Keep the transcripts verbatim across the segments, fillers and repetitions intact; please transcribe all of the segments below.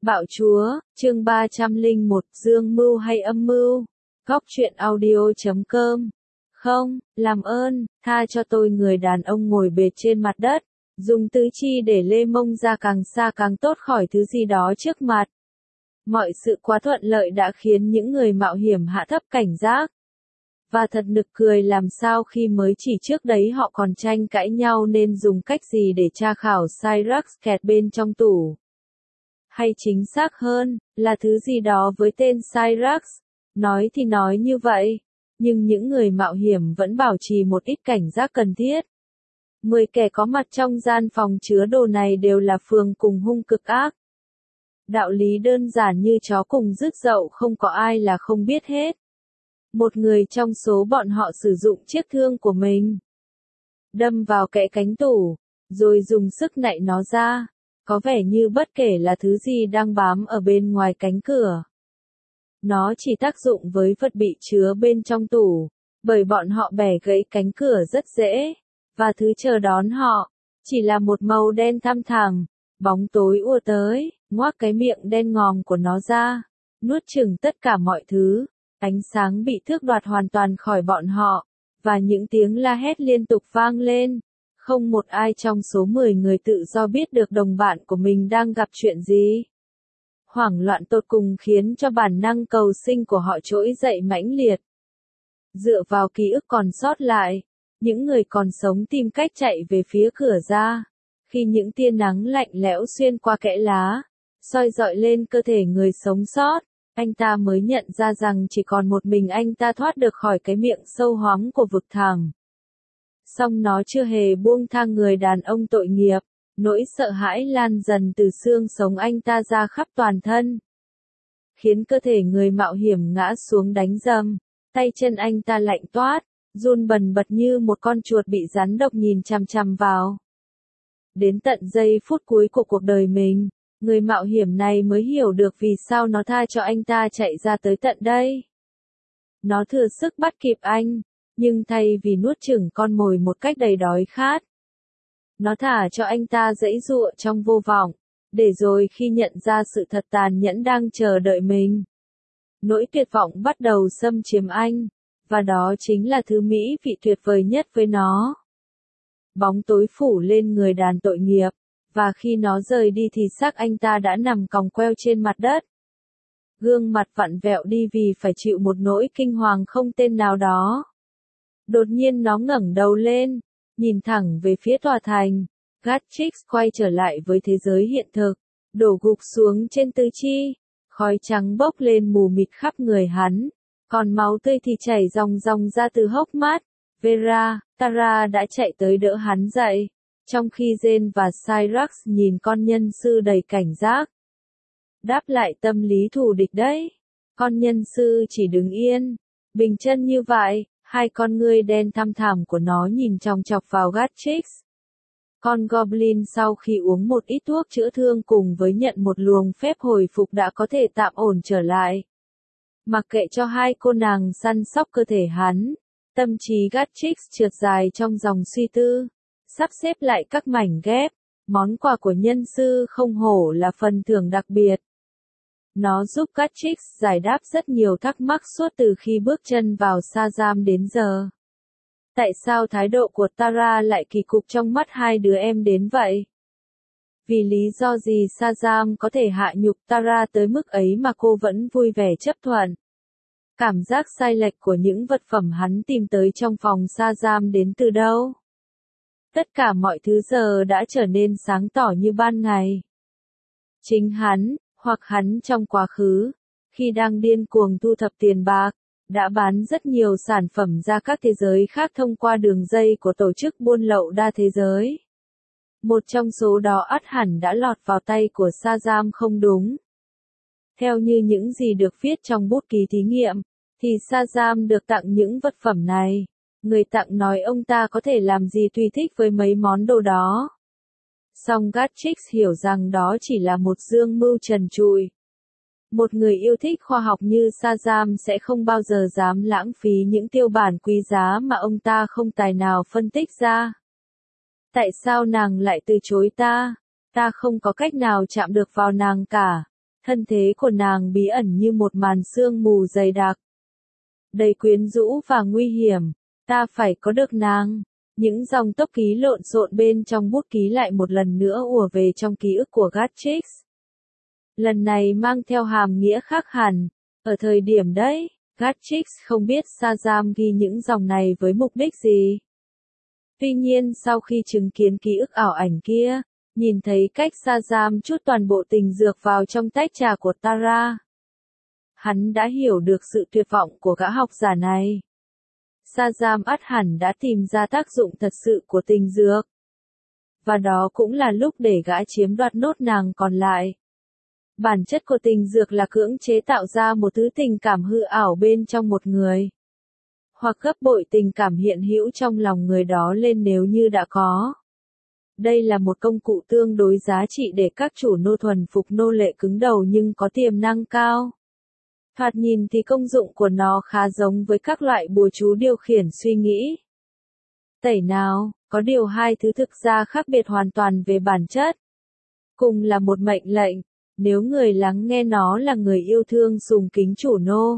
Bạo chúa, chương ba trăm lẻ một, dương mưu hay âm mưu? Góc truyện audio chấm com. Không, làm ơn, tha cho tôi. Người đàn ông ngồi bệt trên mặt đất, dùng tứ chi để lê mông ra càng xa càng tốt khỏi thứ gì đó trước mặt. Mọi sự quá thuận lợi đã khiến những người mạo hiểm hạ thấp cảnh giác. Và thật nực cười làm sao khi mới chỉ trước đấy họ còn tranh cãi nhau nên dùng cách gì để tra khảo Cyrax kẹt bên trong tủ. Hay chính xác hơn, là thứ gì đó với tên Cyrax. Nói thì nói như vậy, nhưng những người mạo hiểm vẫn bảo trì một ít cảnh giác cần thiết. Mười kẻ có mặt trong gian phòng chứa đồ này đều là phường cùng hung cực ác. Đạo lý đơn giản như chó cùng rứt dậu, không có ai là không biết hết. Một người trong số bọn họ sử dụng chiếc thương của mình, đâm vào kẽ cánh tủ, rồi dùng sức nạy nó ra. Có vẻ như bất kể là thứ gì đang bám ở bên ngoài cánh cửa, nó chỉ tác dụng với vật bị chứa bên trong tủ, bởi bọn họ bẻ gãy cánh cửa rất dễ, và thứ chờ đón họ chỉ là một màu đen thăm thẳm. Bóng tối ùa tới, ngoác cái miệng đen ngòm của nó ra, nuốt chửng tất cả mọi thứ. Ánh sáng bị thước đoạt hoàn toàn khỏi bọn họ, và những tiếng la hét liên tục vang lên. Không một ai trong số mười người tự do biết được đồng bạn của mình đang gặp chuyện gì. Hoảng loạn tột cùng khiến cho bản năng cầu sinh của họ trỗi dậy mãnh liệt. Dựa vào ký ức còn sót lại, những người còn sống tìm cách chạy về phía cửa ra. Khi những tia nắng lạnh lẽo xuyên qua kẽ lá, soi rọi lên cơ thể người sống sót, anh ta mới nhận ra rằng chỉ còn một mình anh ta thoát được khỏi cái miệng sâu hoắm của vực thẳm. Song nó chưa hề buông tha người đàn ông tội nghiệp, nỗi sợ hãi lan dần từ xương sống anh ta ra khắp toàn thân, khiến cơ thể người mạo hiểm ngã xuống đánh rầm. Tay chân anh ta lạnh toát, run bần bật như một con chuột bị rắn độc nhìn chằm chằm vào. Đến tận giây phút cuối của cuộc đời mình, người mạo hiểm này mới hiểu được vì sao nó tha cho anh ta chạy ra tới tận đây. Nó thừa sức bắt kịp anh, nhưng thay vì nuốt chửng con mồi một cách đầy đói khát, nó thả cho anh ta giãy giụa trong vô vọng, để rồi khi nhận ra sự thật tàn nhẫn đang chờ đợi mình, nỗi tuyệt vọng bắt đầu xâm chiếm anh, và đó chính là thứ mỹ vị tuyệt vời nhất với nó. Bóng tối phủ lên người đàn tội nghiệp, và khi nó rời đi thì xác anh ta đã nằm còng queo trên mặt đất. Gương mặt vặn vẹo đi vì phải chịu một nỗi kinh hoàng không tên nào đó. Đột nhiên nó ngẩng đầu lên, nhìn thẳng về phía tòa thành. Gatchix quay trở lại với thế giới hiện thực, đổ gục xuống trên tứ chi, khói trắng bốc lên mù mịt khắp người hắn, còn máu tươi thì chảy ròng ròng ra từ hốc mắt. Vera, Tara đã chạy tới đỡ hắn dậy, trong khi Jane và Cyrax nhìn con nhân sư đầy cảnh giác. Đáp lại tâm lý thù địch đấy. Con nhân sư chỉ đứng yên, bình chân như vậy, hai con ngươi đen thăm thẳm của nó nhìn chòng chọc vào Gatchix. Con Goblin sau khi uống một ít thuốc chữa thương cùng với nhận một luồng phép hồi phục đã có thể tạm ổn trở lại. Mặc kệ cho hai cô nàng săn sóc cơ thể hắn, tâm trí Gatchix trượt dài trong dòng suy tư, sắp xếp lại các mảnh ghép. Món quà của nhân sư không hổ là phần thưởng đặc biệt. Nó giúp Gatchix giải đáp rất nhiều thắc mắc suốt từ khi bước chân vào sa giam đến giờ. Tại sao thái độ của Tara lại kỳ cục trong mắt hai đứa em đến vậy? Vì lý do gì sa giam có thể hạ nhục Tara tới mức ấy mà cô vẫn vui vẻ chấp thuận? Cảm giác sai lệch của những vật phẩm hắn tìm tới trong phòng sa giam đến từ đâu? Tất cả mọi thứ giờ đã trở nên sáng tỏ như ban ngày. Chính hắn, hoặc hắn trong quá khứ, khi đang điên cuồng thu thập tiền bạc, đã bán rất nhiều sản phẩm ra các thế giới khác thông qua đường dây của tổ chức buôn lậu đa thế giới. Một trong số đó ắt hẳn đã lọt vào tay của sa giam không đúng. Theo như những gì được viết trong bút ký thí nghiệm, thì sa giam được tặng những vật phẩm này. Người tặng nói ông ta có thể làm gì tùy thích với mấy món đồ đó. Song Gatchix hiểu rằng đó chỉ là một dương mưu trần trụi. Một người yêu thích khoa học như sa giam sẽ không bao giờ dám lãng phí những tiêu bản quý giá mà ông ta không tài nào phân tích ra. Tại sao nàng lại từ chối ta? Ta không có cách nào chạm được vào nàng cả. Thân thế của nàng bí ẩn như một màn sương mù dày đặc. Đầy quyến rũ và nguy hiểm, ta phải có được nàng. Những dòng tốc ký lộn xộn bên trong bút ký lại một lần nữa ùa về trong ký ức của Gatchix. Lần này mang theo hàm nghĩa khác hẳn. Ở thời điểm đấy, Gatchix không biết Shazam ghi những dòng này với mục đích gì. Tuy nhiên sau khi chứng kiến ký ức ảo ảnh kia, nhìn thấy cách Shazam chút toàn bộ tình dược vào trong tách trà của Tara, hắn đã hiểu được sự tuyệt vọng của gã học giả này. Shazam ắt hẳn đã tìm ra tác dụng thật sự của tình dược. Và đó cũng là lúc để gã chiếm đoạt nốt nàng còn lại. Bản chất của tình dược là cưỡng chế tạo ra một thứ tình cảm hư ảo bên trong một người. Hoặc gấp bội tình cảm hiện hữu trong lòng người đó lên nếu như đã có. Đây là một công cụ tương đối giá trị để các chủ nô thuần phục nô lệ cứng đầu nhưng có tiềm năng cao. Thoạt nhìn thì công dụng của nó khá giống với các loại bùa chú điều khiển suy nghĩ. Tẩy nào, có điều hai thứ thực ra khác biệt hoàn toàn về bản chất. Cùng là một mệnh lệnh, nếu người lắng nghe nó là người yêu thương sùng kính chủ nô.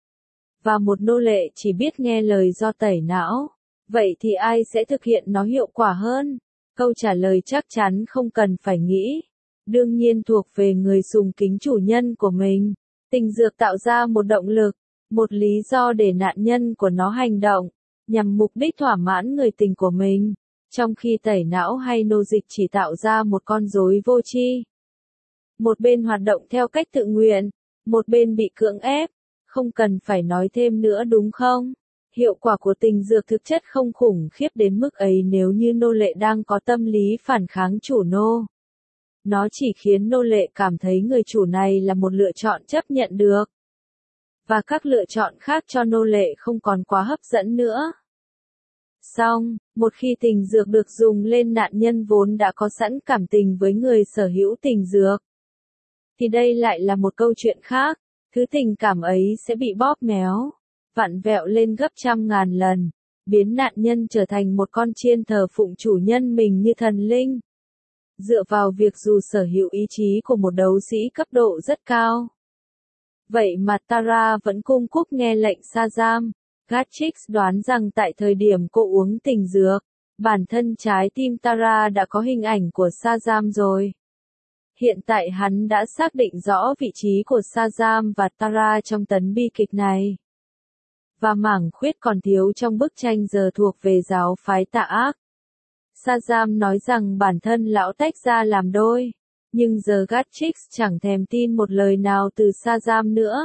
Và một nô lệ chỉ biết nghe lời do tẩy não, vậy thì ai sẽ thực hiện nó hiệu quả hơn? Câu trả lời chắc chắn không cần phải nghĩ. Đương nhiên thuộc về người sùng kính chủ nhân của mình. Tình dược tạo ra một động lực, một lý do để nạn nhân của nó hành động, nhằm mục đích thỏa mãn người tình của mình, trong khi tẩy não hay nô dịch chỉ tạo ra một con rối vô tri. Một bên hoạt động theo cách tự nguyện, một bên bị cưỡng ép, không cần phải nói thêm nữa đúng không? Hiệu quả của tình dược thực chất không khủng khiếp đến mức ấy nếu như nô lệ đang có tâm lý phản kháng chủ nô. Nó chỉ khiến nô lệ cảm thấy người chủ này là một lựa chọn chấp nhận được. Và các lựa chọn khác cho nô lệ không còn quá hấp dẫn nữa. Xong, một khi tình dược được dùng lên nạn nhân vốn đã có sẵn cảm tình với người sở hữu tình dược, thì đây lại là một câu chuyện khác. Thứ tình cảm ấy sẽ bị bóp méo, vặn vẹo lên gấp trăm ngàn lần, biến nạn nhân trở thành một con chiên thờ phụng chủ nhân mình như thần linh. Dựa vào việc dù sở hữu ý chí của một đấu sĩ cấp độ rất cao. Vậy mà Tara vẫn cung cúc nghe lệnh Shazam. Gatchix đoán rằng tại thời điểm cô uống tình dược, bản thân trái tim Tara đã có hình ảnh của Shazam rồi. Hiện tại hắn đã xác định rõ vị trí của Shazam và Tara trong tấn bi kịch này. Và mảng khuyết còn thiếu trong bức tranh giờ thuộc về giáo phái tà ác. Shazam nói rằng bản thân lão tách ra làm đôi, nhưng giờ Gatchix chẳng thèm tin một lời nào từ Shazam nữa.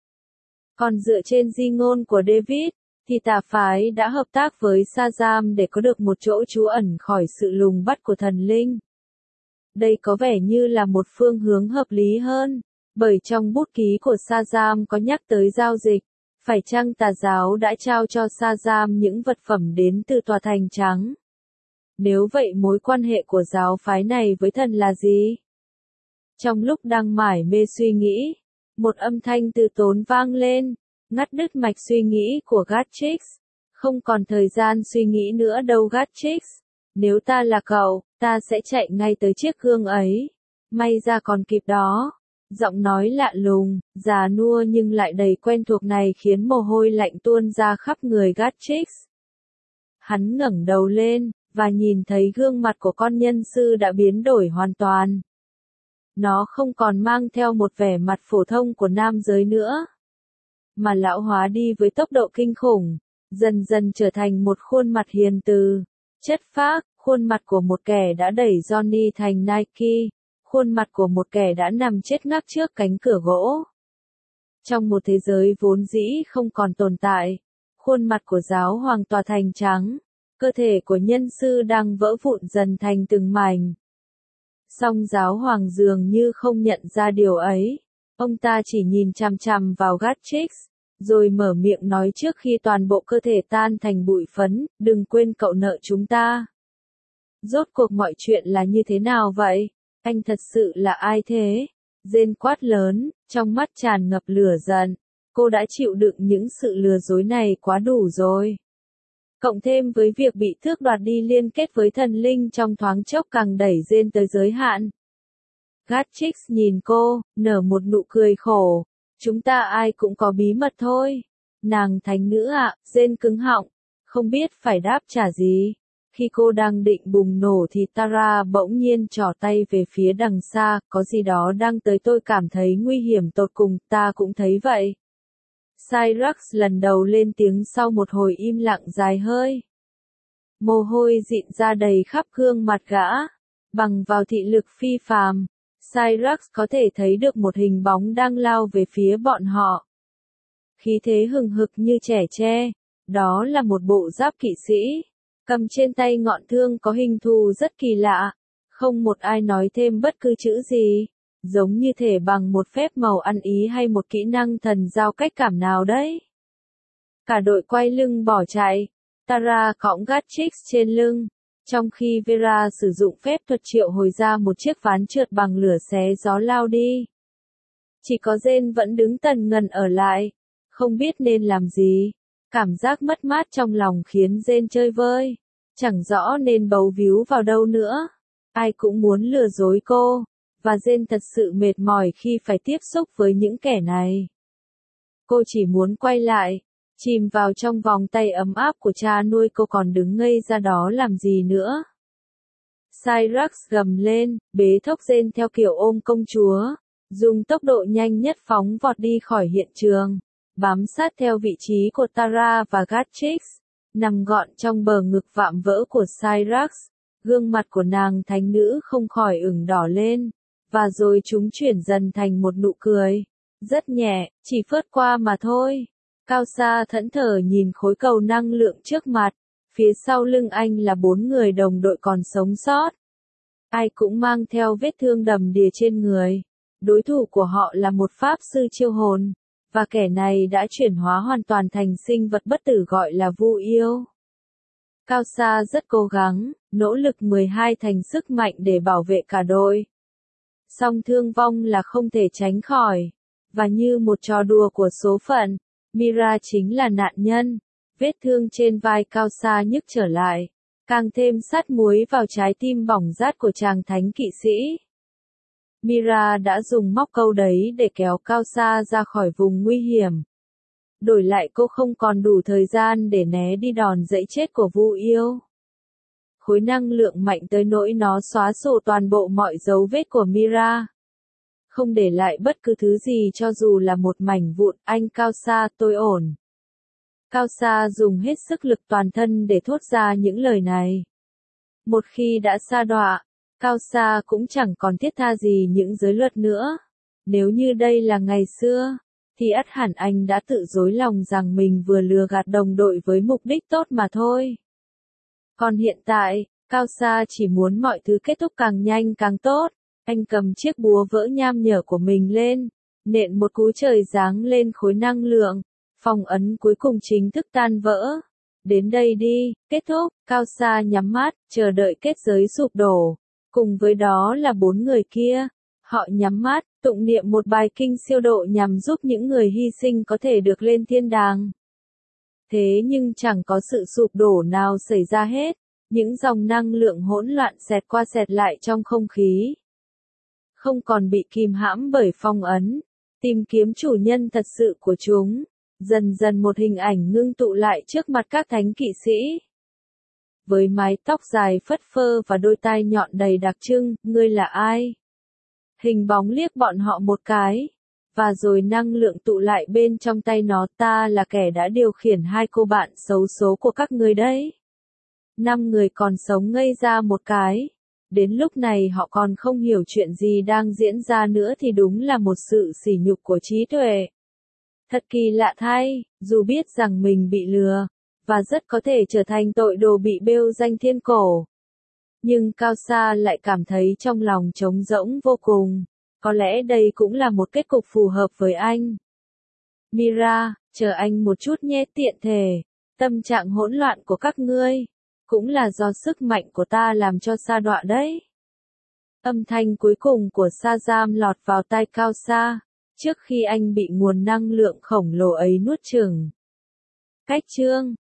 Còn dựa trên di ngôn của David, thì tà phái đã hợp tác với Shazam để có được một chỗ trú ẩn khỏi sự lùng bắt của thần linh. Đây có vẻ như là một phương hướng hợp lý hơn, bởi trong bút ký của Shazam có nhắc tới giao dịch. Phải chăng tà giáo đã trao cho Shazam những vật phẩm đến từ tòa thành trắng? Nếu vậy mối quan hệ của giáo phái này với thần là gì? Trong lúc đang mải mê suy nghĩ, một âm thanh từ tốn vang lên, ngắt đứt mạch suy nghĩ của Gatchix. Không còn thời gian suy nghĩ nữa đâu Gatchix. Nếu ta là cậu, ta sẽ chạy ngay tới chiếc gương ấy. May ra còn kịp đó. Giọng nói lạ lùng, già nua nhưng lại đầy quen thuộc này khiến mồ hôi lạnh tuôn ra khắp người Gatchix. Hắn ngẩng đầu lên, và nhìn thấy gương mặt của con nhân sư đã biến đổi hoàn toàn. Nó không còn mang theo một vẻ mặt phổ thông của nam giới nữa, mà lão hóa đi với tốc độ kinh khủng, dần dần trở thành một khuôn mặt hiền từ, chất phác, khuôn mặt của một kẻ đã đẩy Johnny thành Nike, khuôn mặt của một kẻ đã nằm chết ngáp trước cánh cửa gỗ. Trong một thế giới vốn dĩ không còn tồn tại, khuôn mặt của giáo hoàng tòa thành trắng, cơ thể của nhân sư đang vỡ vụn dần thành từng mảnh. Song giáo hoàng dường như không nhận ra điều ấy, ông ta chỉ nhìn chằm chằm vào Gatchix, rồi mở miệng nói trước khi toàn bộ cơ thể tan thành bụi phấn, đừng quên cậu nợ chúng ta. Rốt cuộc mọi chuyện là như thế nào vậy? Anh thật sự là ai thế? Jane quát lớn, trong mắt tràn ngập lửa giận. Cô đã chịu đựng những sự lừa dối này quá đủ rồi. Cộng thêm với việc bị tước đoạt đi liên kết với thần linh trong thoáng chốc càng đẩy Jane tới giới hạn. Gatchix nhìn cô, nở một nụ cười khổ. Chúng ta ai cũng có bí mật thôi. Nàng thánh nữ ạ, Jane cứng họng, không biết phải đáp trả gì. Khi cô đang định bùng nổ thì Tara bỗng nhiên trỏ tay về phía đằng xa, có gì đó đang tới, tôi cảm thấy nguy hiểm tột cùng, ta cũng thấy vậy. Cyrax lần đầu lên tiếng sau một hồi im lặng dài hơi. Mồ hôi dịn ra đầy khắp gương mặt gã, bằng vào thị lực phi phàm, Cyrax có thể thấy được một hình bóng đang lao về phía bọn họ. Khí thế hừng hực như trẻ tre, đó là một bộ giáp kỵ sĩ, cầm trên tay ngọn thương có hình thù rất kỳ lạ, không một ai nói thêm bất cứ chữ gì, giống như thể bằng một phép màu ăn ý hay một kỹ năng thần giao cách cảm nào đấy. Cả đội quay lưng bỏ chạy, Tara cõng Gatchix trên lưng, trong khi Vera sử dụng phép thuật triệu hồi ra một chiếc ván trượt bằng lửa xé gió lao đi. Chỉ có Jane vẫn đứng tần ngần ở lại, không biết nên làm gì. Cảm giác mất mát trong lòng khiến Jane chơi vơi, chẳng rõ nên bấu víu vào đâu nữa. Ai cũng muốn lừa dối cô, và Jane thật sự mệt mỏi khi phải tiếp xúc với những kẻ này. Cô chỉ muốn quay lại, chìm vào trong vòng tay ấm áp của cha nuôi, cô còn đứng ngây ra đó làm gì nữa. Cyrax gầm lên, bế thốc Jane theo kiểu ôm công chúa, dùng tốc độ nhanh nhất phóng vọt đi khỏi hiện trường, bám sát theo vị trí của Tara và Gatchix, nằm gọn trong bờ ngực vạm vỡ của Cyrax. Gương mặt của nàng thánh nữ không khỏi ửng đỏ lên, và rồi chúng chuyển dần thành một nụ cười, rất nhẹ, chỉ phớt qua mà thôi. Cao xa thẫn thờ nhìn khối cầu năng lượng trước mặt, phía sau lưng anh là bốn người đồng đội còn sống sót. Ai cũng mang theo vết thương đầm đìa trên người, đối thủ của họ là một pháp sư chiêu hồn, và kẻ này đã chuyển hóa hoàn toàn thành sinh vật bất tử gọi là Vu Yêu. Cao Sa rất cố gắng, nỗ lực mười hai thành sức mạnh để bảo vệ cả đội. Song thương vong là không thể tránh khỏi, và như một trò đùa của số phận, Mira chính là nạn nhân. Vết thương trên vai Cao Sa nhức trở lại, càng thêm sắt muối vào trái tim bỏng rát của chàng thánh kỵ sĩ. Mira đã dùng móc câu đấy để kéo Cao Sa ra khỏi vùng nguy hiểm. Đổi lại cô không còn đủ thời gian để né đi đòn giẫy chết của Vu Yêu. Khối năng lượng mạnh tới nỗi nó xóa sổ toàn bộ mọi dấu vết của Mira, không để lại bất cứ thứ gì cho dù là một mảnh vụn. Anh Cao Sa, tôi ổn. Cao Sa dùng hết sức lực toàn thân để thốt ra những lời này. Một khi đã sa đọa, Cao Sa cũng chẳng còn thiết tha gì những giới luật nữa. Nếu như đây là ngày xưa, thì ắt hẳn anh đã tự dối lòng rằng mình vừa lừa gạt đồng đội với mục đích tốt mà thôi. Còn hiện tại, Cao Sa chỉ muốn mọi thứ kết thúc càng nhanh càng tốt. Anh cầm chiếc búa vỡ nham nhở của mình lên, nện một cú trời giáng lên khối năng lượng, phong ấn cuối cùng chính thức tan vỡ. Đến đây đi, kết thúc. Cao Sa nhắm mắt, chờ đợi kết giới sụp đổ. Cùng với đó là bốn người kia. Họ nhắm mắt, tụng niệm một bài kinh siêu độ nhằm giúp những người hy sinh có thể được lên thiên đàng. Thế nhưng chẳng có sự sụp đổ nào xảy ra hết. Những dòng năng lượng hỗn loạn xẹt qua xẹt lại trong không khí. Không còn bị kìm hãm bởi phong ấn. Tìm kiếm chủ nhân thật sự của chúng. Dần dần một hình ảnh ngưng tụ lại trước mặt các thánh kỵ sĩ. Với mái tóc dài phất phơ và đôi tai nhọn đầy đặc trưng, ngươi là ai? Hình bóng liếc bọn họ một cái, và rồi năng lượng tụ lại bên trong tay nó. Ta là kẻ đã điều khiển hai cô bạn xấu số của các ngươi đấy. Năm người còn sống ngây ra một cái. Đến lúc này họ còn không hiểu chuyện gì đang diễn ra nữa thì đúng là một sự sỉ nhục của trí tuệ. Thật kỳ lạ thay, dù biết rằng mình bị lừa, và rất có thể trở thành tội đồ bị bêu danh thiên cổ. Nhưng Cao Sa lại cảm thấy trong lòng trống rỗng vô cùng. Có lẽ đây cũng là một kết cục phù hợp với anh. Mira, chờ anh một chút nhé. Tiện thể, tâm trạng hỗn loạn của các ngươi cũng là do sức mạnh của ta làm cho sa đọa đấy. Âm thanh cuối cùng của Shazam lọt vào tai Cao Sa, trước khi anh bị nguồn năng lượng khổng lồ ấy nuốt chửng. Cách chương